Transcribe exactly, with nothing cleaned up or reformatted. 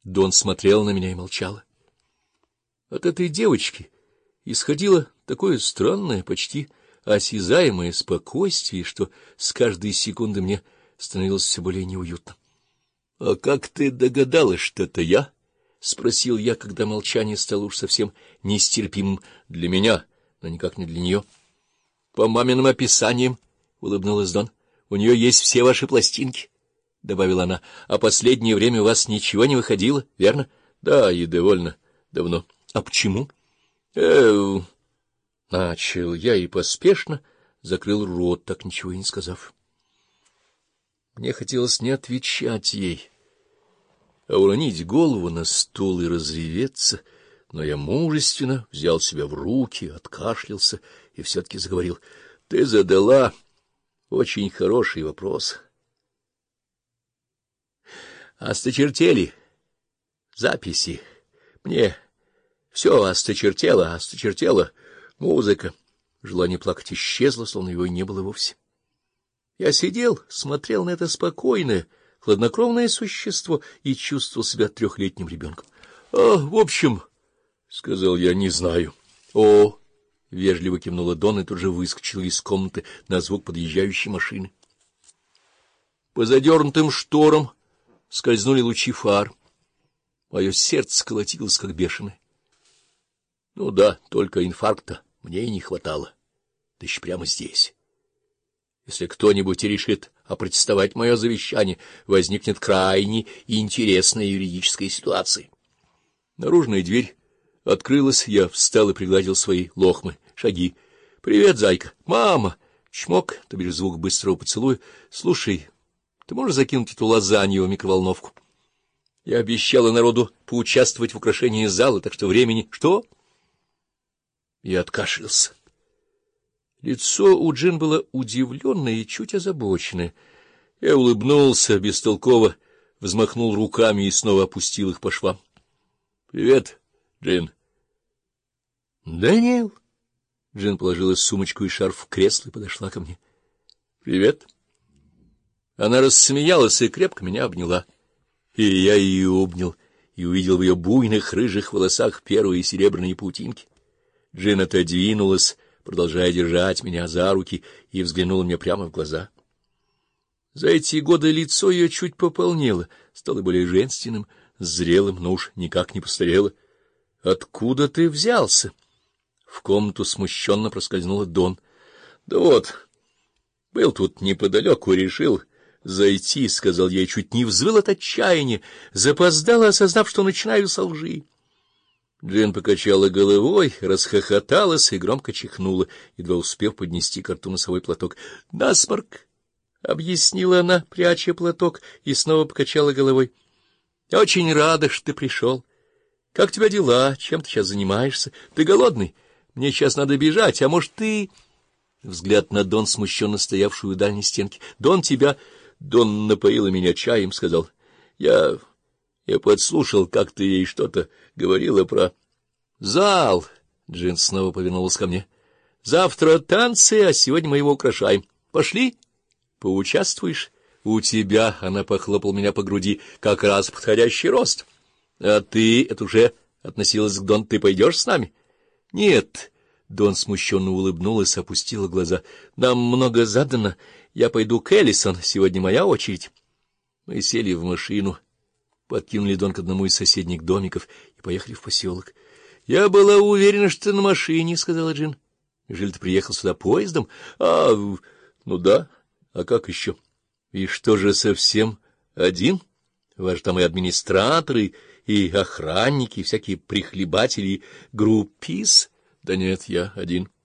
Дон смотрела на меня и молчала. От этой девочки исходило такое странное, почти осязаемое спокойствие, что с каждой секунды мне становилось все более неуютно. — А как ты догадалась, что это я? — спросил я, когда молчание стало уж совсем нестерпимым для меня, но никак не для нее. — По маминым описаниям, — улыбнулась Дон, — у нее есть все ваши пластинки, — добавила она. — А последнее время у вас ничего не выходило, верно? — Да, и довольно давно. — А почему? — Э, начал я и поспешно закрыл рот, так ничего и не сказав. Мне хотелось не отвечать ей, а уронить голову на стул и разреветься, но я мужественно взял себя в руки, откашлялся и все-таки заговорил. — Ты задала очень хороший вопрос. Осточертели записи. Мне все осточертело, осточертела музыка. Желание плакать исчезло, словно его и не было вовсе. Я сидел, смотрел на это спокойное, хладнокровное существо и чувствовал себя трехлетним ребенком. — А, в общем, — сказал я, — не знаю. — О! — вежливо кивнула Дон и тут же выскочила из комнаты на звук подъезжающей машины. По задернутым шторам скользнули лучи фар. Мое сердце колотилось, как бешеное. Ну да, только инфаркта мне и не хватало. Да еще прямо здесь. Если кто-нибудь решит опротестовать мое завещание, возникнет крайне интересная юридическая ситуация. Наружная дверь открылась, я встал и пригладил свои лохмы, шаги. — Привет, зайка. — Мама! Чмок, то бишь звук быстрого поцелуя. — Слушай, ты можешь закинуть эту лазанью в микроволновку? Я обещала народу поучаствовать в украшении зала, так что времени... — Что? Я откашлялся. Лицо у Джин было удивленное и чуть озабоченное. Я улыбнулся бестолково, взмахнул руками и снова опустил их по швам. — Привет, Джин. — Дэниел? Джин положила сумочку и шарф в кресло и подошла ко мне. — Привет. Она рассмеялась и крепко меня обняла. И я ее обнял и увидел в ее буйных рыжих волосах первые серебряные паутинки. Джин отодвинулась, продолжая держать меня за руки, и взглянула мне прямо в глаза. За эти годы лицо ее чуть пополнело, стало более женственным, зрелым, но уж никак не постарело. — Откуда ты взялся? В комнату смущенно проскользнула Дон. — Да вот, был тут неподалеку, решил зайти, — сказал я, и чуть не взвыл от отчаяния, запоздало, осознав, что начинаю со лжи. Джин покачала головой, расхохоталась и громко чихнула, едва успев поднести к рту носовой платок. — Насморк, — объяснила она, пряча платок, и снова покачала головой. — Я очень рада, что ты пришел. Как у тебя дела? Чем ты сейчас занимаешься? Ты голодный? Мне сейчас надо бежать, а может, ты... Взгляд на Дон, смущенно стоявшую у дальней стенки. — Дон тебя... Дон напоила меня чаем, — сказал. — Я... Я подслушал, как ты ей что-то говорила про... — Зал! — Джин снова повернулась ко мне. — Завтра танцы, а сегодня мы его украшаем. Пошли? Поучаствуешь? У тебя, — она похлопала меня по груди, — как раз подходящий рост. А ты, это уже относилась к Дон, ты пойдешь с нами? — Нет. Дон смущенно улыбнулась, опустила глаза. — Нам много задано. Я пойду к Эллисон, сегодня моя очередь. Мы сели в машину, подкинули Дон к одному из соседних домиков и поехали в поселок. — Я была уверена, что ты на машине, — сказала Джин. — Неужели ты приехал сюда поездом? — А, ну да. А как еще? — И что же, совсем один? Вас же там и администраторы, и охранники, и всякие прихлебатели, и группис. — Да нет, я один.